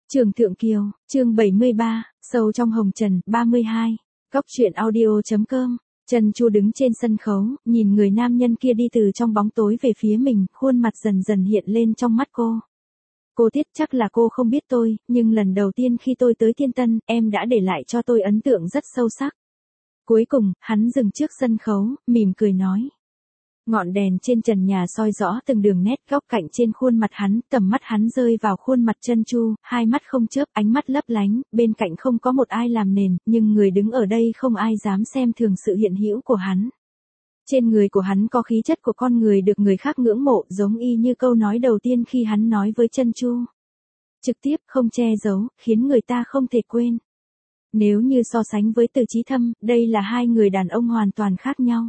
Trường Thượng Kiều, chương 73, sâu trong hồng trần, 32. Góc truyện audio.com. Trần Chu đứng trên sân khấu, nhìn người nam nhân kia đi từ trong bóng tối về phía mình, khuôn mặt dần dần hiện lên trong mắt cô. Cô Tiết, chắc là cô không biết tôi, nhưng lần đầu tiên khi tôi tới Thiên Tân, em đã để lại cho tôi ấn tượng rất sâu sắc. Cuối cùng, hắn dừng trước sân khấu, mỉm cười nói. Ngọn đèn trên trần nhà soi rõ từng đường nét góc cạnh trên khuôn mặt hắn, tầm mắt hắn rơi vào khuôn mặt Trân Chu, hai mắt không chớp, ánh mắt lấp lánh, bên cạnh không có một ai làm nền, nhưng người đứng ở đây không ai dám xem thường sự hiện hữu của hắn. Trên người của hắn có khí chất của con người được người khác ngưỡng mộ, giống y như câu nói đầu tiên khi hắn nói với Trân Chu. Trực tiếp, không che giấu, khiến người ta không thể quên. Nếu như so sánh với Từ Chí Thâm, đây là hai người đàn ông hoàn toàn khác nhau.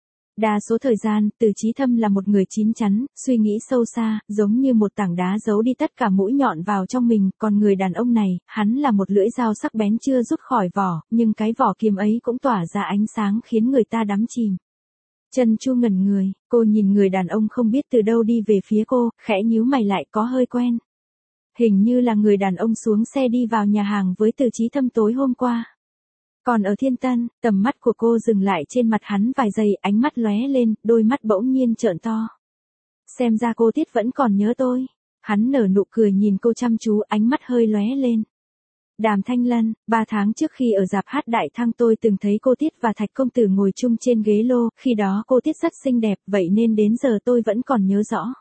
Đa số thời gian, Từ Chí Thâm là một người chín chắn, suy nghĩ sâu xa, giống như một tảng đá giấu đi tất cả mũi nhọn vào trong mình, còn người đàn ông này, hắn là một lưỡi dao sắc bén chưa rút khỏi vỏ, nhưng cái vỏ kiếm ấy cũng tỏa ra ánh sáng khiến người ta đắm chìm. Trân Chu ngẩn người, cô nhìn người đàn ông không biết từ đâu đi về phía cô, khẽ nhíu mày lại, có hơi quen. Hình như là người đàn ông xuống xe đi vào nhà hàng với Từ Chí Thâm tối hôm qua. Còn ở Thiên Tân, tầm mắt của cô dừng lại trên mặt hắn vài giây, ánh mắt lóe lên, đôi mắt bỗng nhiên trợn to. Xem ra cô Tiết vẫn còn nhớ tôi. Hắn nở nụ cười nhìn cô chăm chú, ánh mắt hơi lóe lên. Đàm Thanh Lân, 3 tháng trước khi ở rạp hát Đại Thăng tôi từng thấy cô Tiết và Thạch công tử ngồi chung trên ghế lô, khi đó cô Tiết rất xinh đẹp, vậy nên đến giờ tôi vẫn còn nhớ rõ.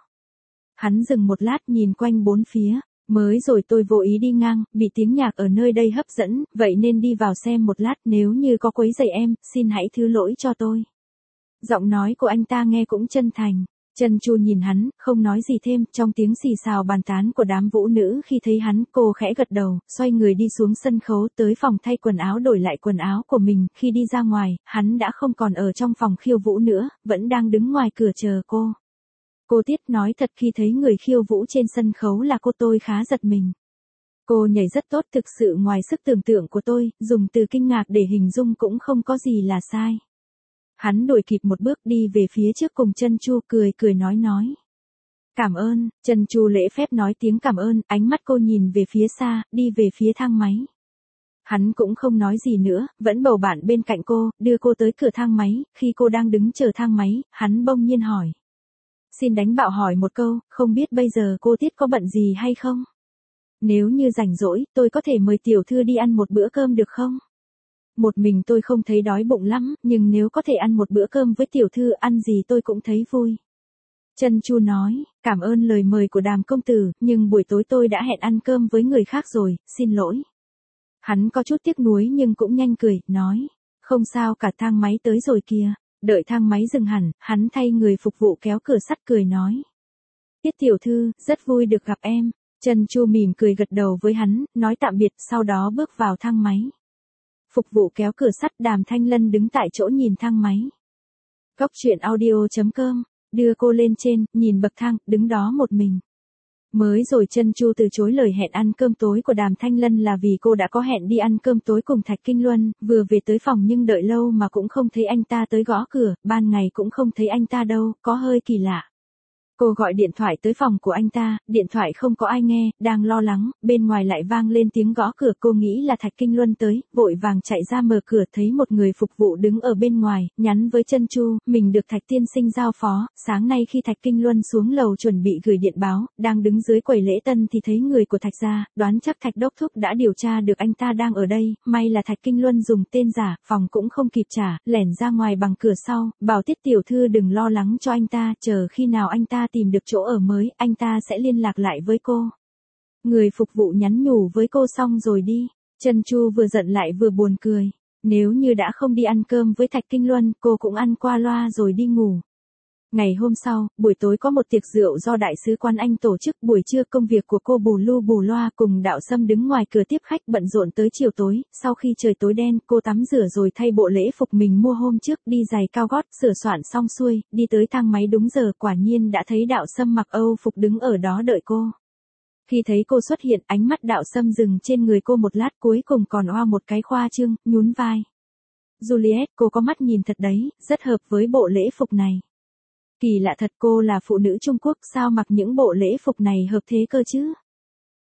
Hắn dừng một lát nhìn quanh bốn phía. Mới rồi tôi vô ý đi ngang, bị tiếng nhạc ở nơi đây hấp dẫn, vậy nên đi vào xem một lát, nếu như có quấy rầy em, xin hãy thứ lỗi cho tôi. Giọng nói của anh ta nghe cũng chân thành. Trân Chu nhìn hắn, không nói gì thêm, trong tiếng xì xào bàn tán của đám vũ nữ khi thấy hắn, cô khẽ gật đầu, xoay người đi xuống sân khấu tới phòng thay quần áo đổi lại quần áo của mình, khi đi ra ngoài, hắn đã không còn ở trong phòng khiêu vũ nữa, vẫn đang đứng ngoài cửa chờ cô. Cô Tiết, nói thật khi thấy người khiêu vũ trên sân khấu là cô tôi khá giật mình. Cô nhảy rất tốt, thực sự ngoài sức tưởng tượng của tôi, dùng từ kinh ngạc để hình dung cũng không có gì là sai. Hắn đuổi kịp một bước đi về phía trước cùng Trân Chu, cười nói. Cảm ơn, Trân Chu lễ phép nói tiếng cảm ơn, ánh mắt cô nhìn về phía xa, đi về phía thang máy. Hắn cũng không nói gì nữa, vẫn bầu bạn bên cạnh cô, đưa cô tới cửa thang máy, khi cô đang đứng chờ thang máy, hắn bỗng nhiên hỏi. Xin đánh bạo hỏi một câu, không biết bây giờ cô Tiết có bận gì hay không? Nếu như rảnh rỗi, tôi có thể mời tiểu thư đi ăn một bữa cơm được không? Một mình tôi không thấy đói bụng lắm, nhưng nếu có thể ăn một bữa cơm với tiểu thư, ăn gì tôi cũng thấy vui. Trân Chu nói, cảm ơn lời mời của Đàm công tử, nhưng buổi tối tôi đã hẹn ăn cơm với người khác rồi, xin lỗi. Hắn có chút tiếc nuối nhưng cũng nhanh cười, nói, không sao cả, thang máy tới rồi kìa. Đợi thang máy dừng hẳn, hắn thay người phục vụ kéo cửa sắt cười nói. Tiết tiểu thư, rất vui được gặp em. Trân Chu mỉm cười gật đầu với hắn, nói tạm biệt, sau đó bước vào thang máy. Phục vụ kéo cửa sắt, Đàm Thanh Lân đứng tại chỗ nhìn thang máy. Góc truyện audio.com, đưa cô lên trên, nhìn bậc thang, đứng đó một mình. Mới rồi Trân Chu từ chối lời hẹn ăn cơm tối của Đàm Thanh Lân là vì cô đã có hẹn đi ăn cơm tối cùng Thạch Kinh Luân, vừa về tới phòng nhưng đợi lâu mà cũng không thấy anh ta tới gõ cửa, ban ngày cũng không thấy anh ta đâu, có hơi kỳ lạ. Cô gọi điện thoại tới phòng của anh ta, điện thoại không có ai nghe, đang lo lắng, bên ngoài lại vang lên tiếng gõ cửa, cô nghĩ là Thạch Kinh Luân tới, vội vàng chạy ra mở cửa, thấy một người phục vụ đứng ở bên ngoài, nhắn với Trân Chu, mình được Thạch tiên sinh giao phó, sáng nay khi Thạch Kinh Luân xuống lầu chuẩn bị gửi điện báo, đang đứng dưới quầy lễ tân thì thấy người của Thạch gia, đoán chắc Thạch đốc thúc đã điều tra được anh ta đang ở đây, may là Thạch Kinh Luân dùng tên giả, phòng cũng không kịp trả, lẻn ra ngoài bằng cửa sau, bảo Tiết tiểu thư đừng lo lắng cho anh ta, chờ khi nào anh ta tìm được chỗ ở mới, anh ta sẽ liên lạc lại với cô. Người phục vụ nhắn nhủ với cô xong rồi đi. Trân Chu vừa giận lại vừa buồn cười. Nếu như đã không đi ăn cơm với Thạch Kinh Luân, cô cũng ăn qua loa rồi đi ngủ. Ngày hôm sau, buổi tối có một tiệc rượu do đại sứ quan Anh tổ chức, buổi trưa công việc của cô bù lu bù loa cùng Đạo Sâm đứng ngoài cửa tiếp khách bận rộn tới chiều tối, sau khi trời tối đen, cô tắm rửa rồi thay bộ lễ phục mình mua hôm trước, đi giày cao gót, sửa soạn xong xuôi, đi tới thang máy đúng giờ, quả nhiên đã thấy Đạo Sâm mặc Âu phục đứng ở đó đợi cô. Khi thấy cô xuất hiện, ánh mắt Đạo Sâm dừng trên người cô một lát, cuối cùng còn oa một cái khoa trương, nhún vai. Juliet, cô có mắt nhìn thật đấy, rất hợp với bộ lễ phục này. Kỳ lạ thật, cô là phụ nữ Trung Quốc, sao mặc những bộ lễ phục này hợp thế cơ chứ?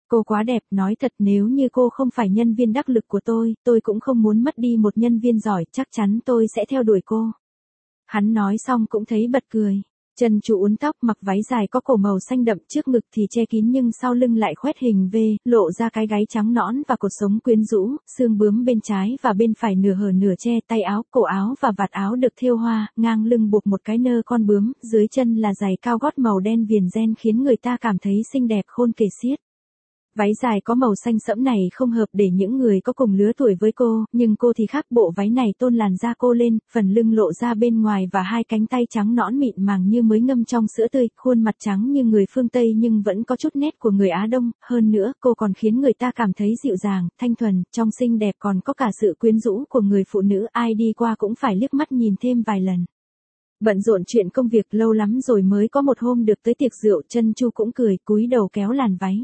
Cô quá đẹp, nói thật nếu như cô không phải nhân viên đắc lực của tôi cũng không muốn mất đi một nhân viên giỏi, chắc chắn tôi sẽ theo đuổi cô. Hắn nói xong cũng thấy bật cười. Chân Chu uốn tóc, mặc váy dài có cổ màu xanh đậm, trước ngực thì che kín nhưng sau lưng lại khoét hình V, lộ ra cái gáy trắng nõn và cột sống quyến rũ, xương bướm bên trái và bên phải nửa hở nửa che, tay áo, cổ áo và vạt áo được thêu hoa, ngang lưng buộc một cái nơ con bướm, dưới chân là giày cao gót màu đen viền ren khiến người ta cảm thấy xinh đẹp khôn kể xiết. Váy dài có màu xanh sẫm này không hợp để những người có cùng lứa tuổi với cô, nhưng cô thì khác, bộ váy này tôn làn da cô lên, phần lưng lộ ra bên ngoài và hai cánh tay trắng nõn mịn màng như mới ngâm trong sữa tươi, khuôn mặt trắng như người phương Tây nhưng vẫn có chút nét của người Á Đông, hơn nữa cô còn khiến người ta cảm thấy dịu dàng, thanh thuần, trong xinh đẹp còn có cả sự quyến rũ của người phụ nữ, ai đi qua cũng phải liếc mắt nhìn thêm vài lần. Bận rộn chuyện công việc lâu lắm rồi mới có một hôm được tới tiệc rượu, Chân Chu cũng cười, cúi đầu kéo làn váy.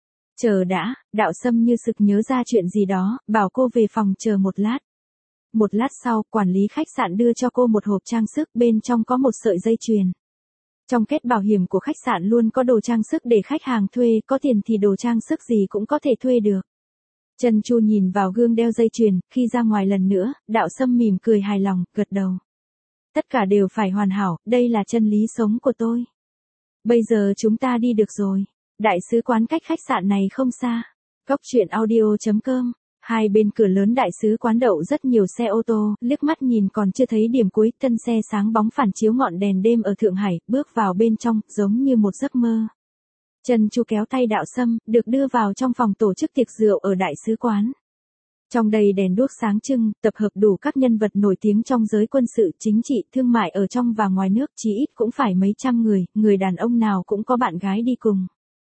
Chờ đã, Đạo Sâm như sực nhớ ra chuyện gì đó, bảo cô về phòng chờ một lát. Một lát sau, quản lý khách sạn đưa cho cô một hộp trang sức, bên trong có một sợi dây chuyền. Trong kết bảo hiểm của khách sạn luôn có đồ trang sức để khách hàng thuê, có tiền thì đồ trang sức gì cũng có thể thuê được. Chân Chu nhìn vào gương đeo dây chuyền, khi ra ngoài lần nữa, Đạo Sâm mỉm cười hài lòng, gật đầu. Tất cả đều phải hoàn hảo, đây là chân lý sống của tôi. Bây giờ chúng ta đi được rồi. Đại sứ quán cách khách sạn này không xa. Góc truyện audio.com. Hai bên cửa lớn đại sứ quán đậu rất nhiều xe ô tô, liếc mắt nhìn còn chưa thấy điểm cuối, thân xe sáng bóng phản chiếu ngọn đèn đêm ở Thượng Hải, bước vào bên trong, giống như một giấc mơ. Chân Chu kéo tay Đạo Sâm, được đưa vào trong phòng tổ chức tiệc rượu ở đại sứ quán. Trong đây đèn đuốc sáng trưng, tập hợp đủ các nhân vật nổi tiếng trong giới quân sự, chính trị, thương mại ở trong và ngoài nước, chí ít cũng phải mấy trăm người, người đàn ông nào cũng có bạn gái đi cùng.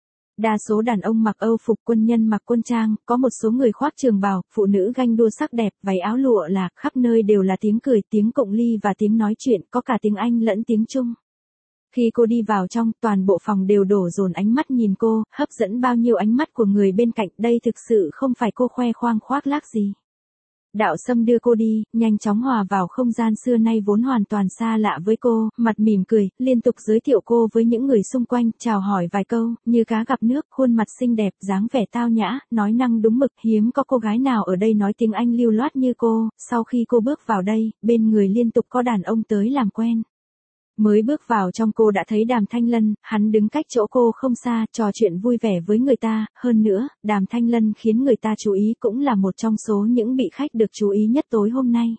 Đa số đàn ông mặc Âu phục, quân nhân mặc quân trang, có một số người khoác trường bào, phụ nữ ganh đua sắc đẹp, váy áo lụa là, khắp nơi đều là tiếng cười, tiếng cụng ly và tiếng nói chuyện, có cả tiếng Anh lẫn tiếng Trung. Khi cô đi vào trong, toàn bộ phòng đều đổ dồn ánh mắt nhìn cô, hấp dẫn bao nhiêu ánh mắt của người bên cạnh, đây thực sự không phải cô khoe khoang khoác lác gì. Đạo Sâm đưa cô đi, nhanh chóng hòa vào không gian xưa nay vốn hoàn toàn xa lạ với cô, mặt mỉm cười, liên tục giới thiệu cô với những người xung quanh, chào hỏi vài câu, như cá gặp nước, khuôn mặt xinh đẹp, dáng vẻ tao nhã, nói năng đúng mực, hiếm có cô gái nào ở đây nói tiếng Anh lưu loát như cô, sau khi cô bước vào đây, bên người liên tục có đàn ông tới làm quen. Mới bước vào trong cô đã thấy Đàm Thanh Lân, hắn đứng cách chỗ cô không xa, trò chuyện vui vẻ với người ta, hơn nữa, Đàm Thanh Lân khiến người ta chú ý cũng là một trong số những vị khách được chú ý nhất tối hôm nay.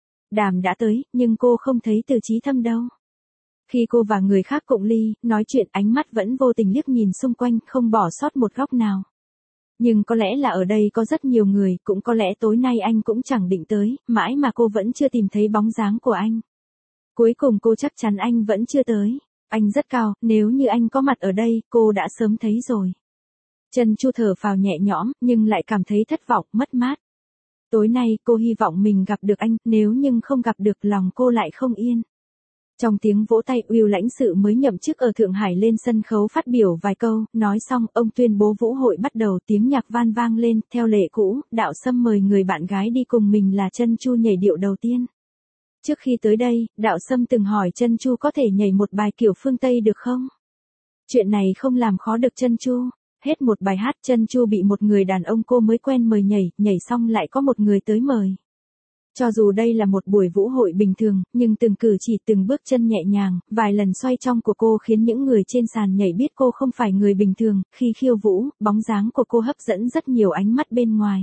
Đàm đã tới, nhưng cô không thấy Từ Chí Thâm đâu. Khi cô và người khác cụng ly, nói chuyện, ánh mắt vẫn vô tình liếc nhìn xung quanh, không bỏ sót một góc nào. Nhưng có lẽ là ở đây có rất nhiều người, cũng có lẽ tối nay anh cũng chẳng định tới, mãi mà cô vẫn chưa tìm thấy bóng dáng của anh. Cuối cùng cô chắc chắn anh vẫn chưa tới. Anh rất cao, nếu như anh có mặt ở đây, cô đã sớm thấy rồi. Chân Chu thở phào nhẹ nhõm, nhưng lại cảm thấy thất vọng, mất mát. Tối nay, cô hy vọng mình gặp được anh, nếu nhưng không gặp được, lòng cô lại không yên. Trong tiếng vỗ tay, Uy lãnh sự mới nhậm chức ở Thượng Hải lên sân khấu phát biểu vài câu, nói xong, ông tuyên bố vũ hội bắt đầu, tiếng nhạc van vang lên, theo lệ cũ, Đạo Sâm mời người bạn gái đi cùng mình là Chân Chu nhảy điệu đầu tiên. Trước khi tới đây, Đạo Sâm từng hỏi Chân Chu có thể nhảy một bài kiểu phương Tây được không? Chuyện này không làm khó được Chân Chu. Hết một bài hát, Chân Chu bị một người đàn ông cô mới quen mời nhảy xong lại có một người tới mời. Cho dù đây là một buổi vũ hội bình thường, nhưng từng cử chỉ, từng bước chân nhẹ nhàng, vài lần xoay trong của cô khiến những người trên sàn nhảy biết cô không phải người bình thường, khi khiêu vũ, bóng dáng của cô hấp dẫn rất nhiều ánh mắt bên ngoài.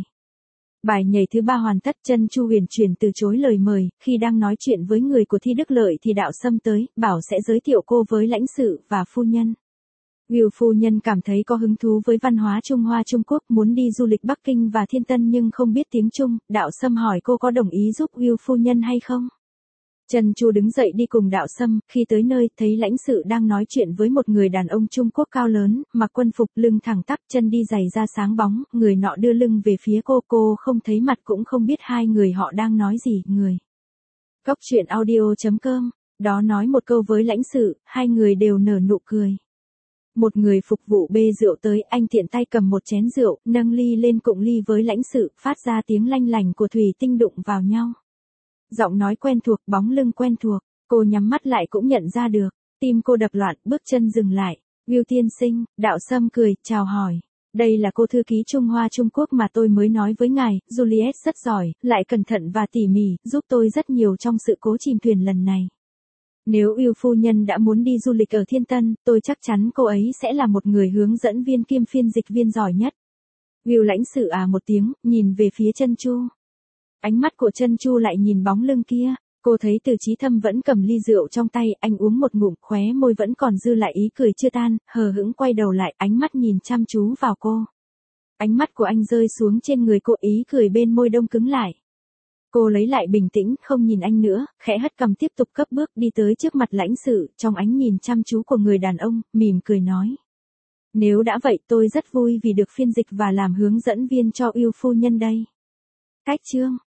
Bài nhảy thứ 3 hoàn tất, Chân Chu huyền chuyển từ chối lời mời, khi đang nói chuyện với người của Thi Đức Lợi thì Đạo Sâm tới, bảo sẽ giới thiệu cô với lãnh sự và phu nhân. Will phu nhân cảm thấy có hứng thú với văn hóa Trung Hoa Trung Quốc, muốn đi du lịch Bắc Kinh và Thiên Tân nhưng không biết tiếng Trung, Đạo Sâm hỏi cô có đồng ý giúp Will phu nhân hay không. Chân Chu đứng dậy đi cùng Đạo Sâm, khi tới nơi, thấy lãnh sự đang nói chuyện với một người đàn ông Trung Quốc cao lớn, mặc quân phục, lưng thẳng tắp, chân đi giày da sáng bóng, người nọ đưa lưng về phía cô không thấy mặt cũng không biết hai người họ đang nói gì, người. Góc truyện audio.com, đó nói một câu với lãnh sự, hai người đều nở nụ cười. Một người phục vụ bê rượu tới, anh tiện tay cầm một chén rượu, nâng ly lên cụng ly với lãnh sự, phát ra tiếng lanh lành của thủy tinh đụng vào nhau. Giọng nói quen thuộc, bóng lưng quen thuộc, cô nhắm mắt lại cũng nhận ra được, tim cô đập loạn, bước chân dừng lại. Will tiên sinh, Đạo Sâm cười, chào hỏi. Đây là cô thư ký Trung Hoa Trung Quốc mà tôi mới nói với ngài, Juliet rất giỏi, lại cẩn thận và tỉ mỉ, giúp tôi rất nhiều trong sự cố chìm thuyền lần này. Nếu Will phu nhân đã muốn đi du lịch ở Thiên Tân, tôi chắc chắn cô ấy sẽ là một người hướng dẫn viên kiêm phiên dịch viên giỏi nhất. Will lãnh sự một tiếng, nhìn về phía Chân Chu. Ánh mắt của Chân Chu lại nhìn bóng lưng kia. Cô thấy Từ Chí Thâm vẫn cầm ly rượu trong tay, anh uống một ngụm, khóe môi vẫn còn dư lại ý cười chưa tan, hờ hững quay đầu lại, ánh mắt nhìn chăm chú vào cô. Ánh mắt của anh rơi xuống trên người cô, ý cười bên môi đông cứng lại. Cô lấy lại bình tĩnh, không nhìn anh nữa, khẽ hất cằm tiếp tục cất bước đi tới trước mặt lãnh sự, trong ánh nhìn chăm chú của người đàn ông, mỉm cười nói. Nếu đã vậy tôi rất vui vì được phiên dịch và làm hướng dẫn viên cho Will phu nhân đây. Cách chương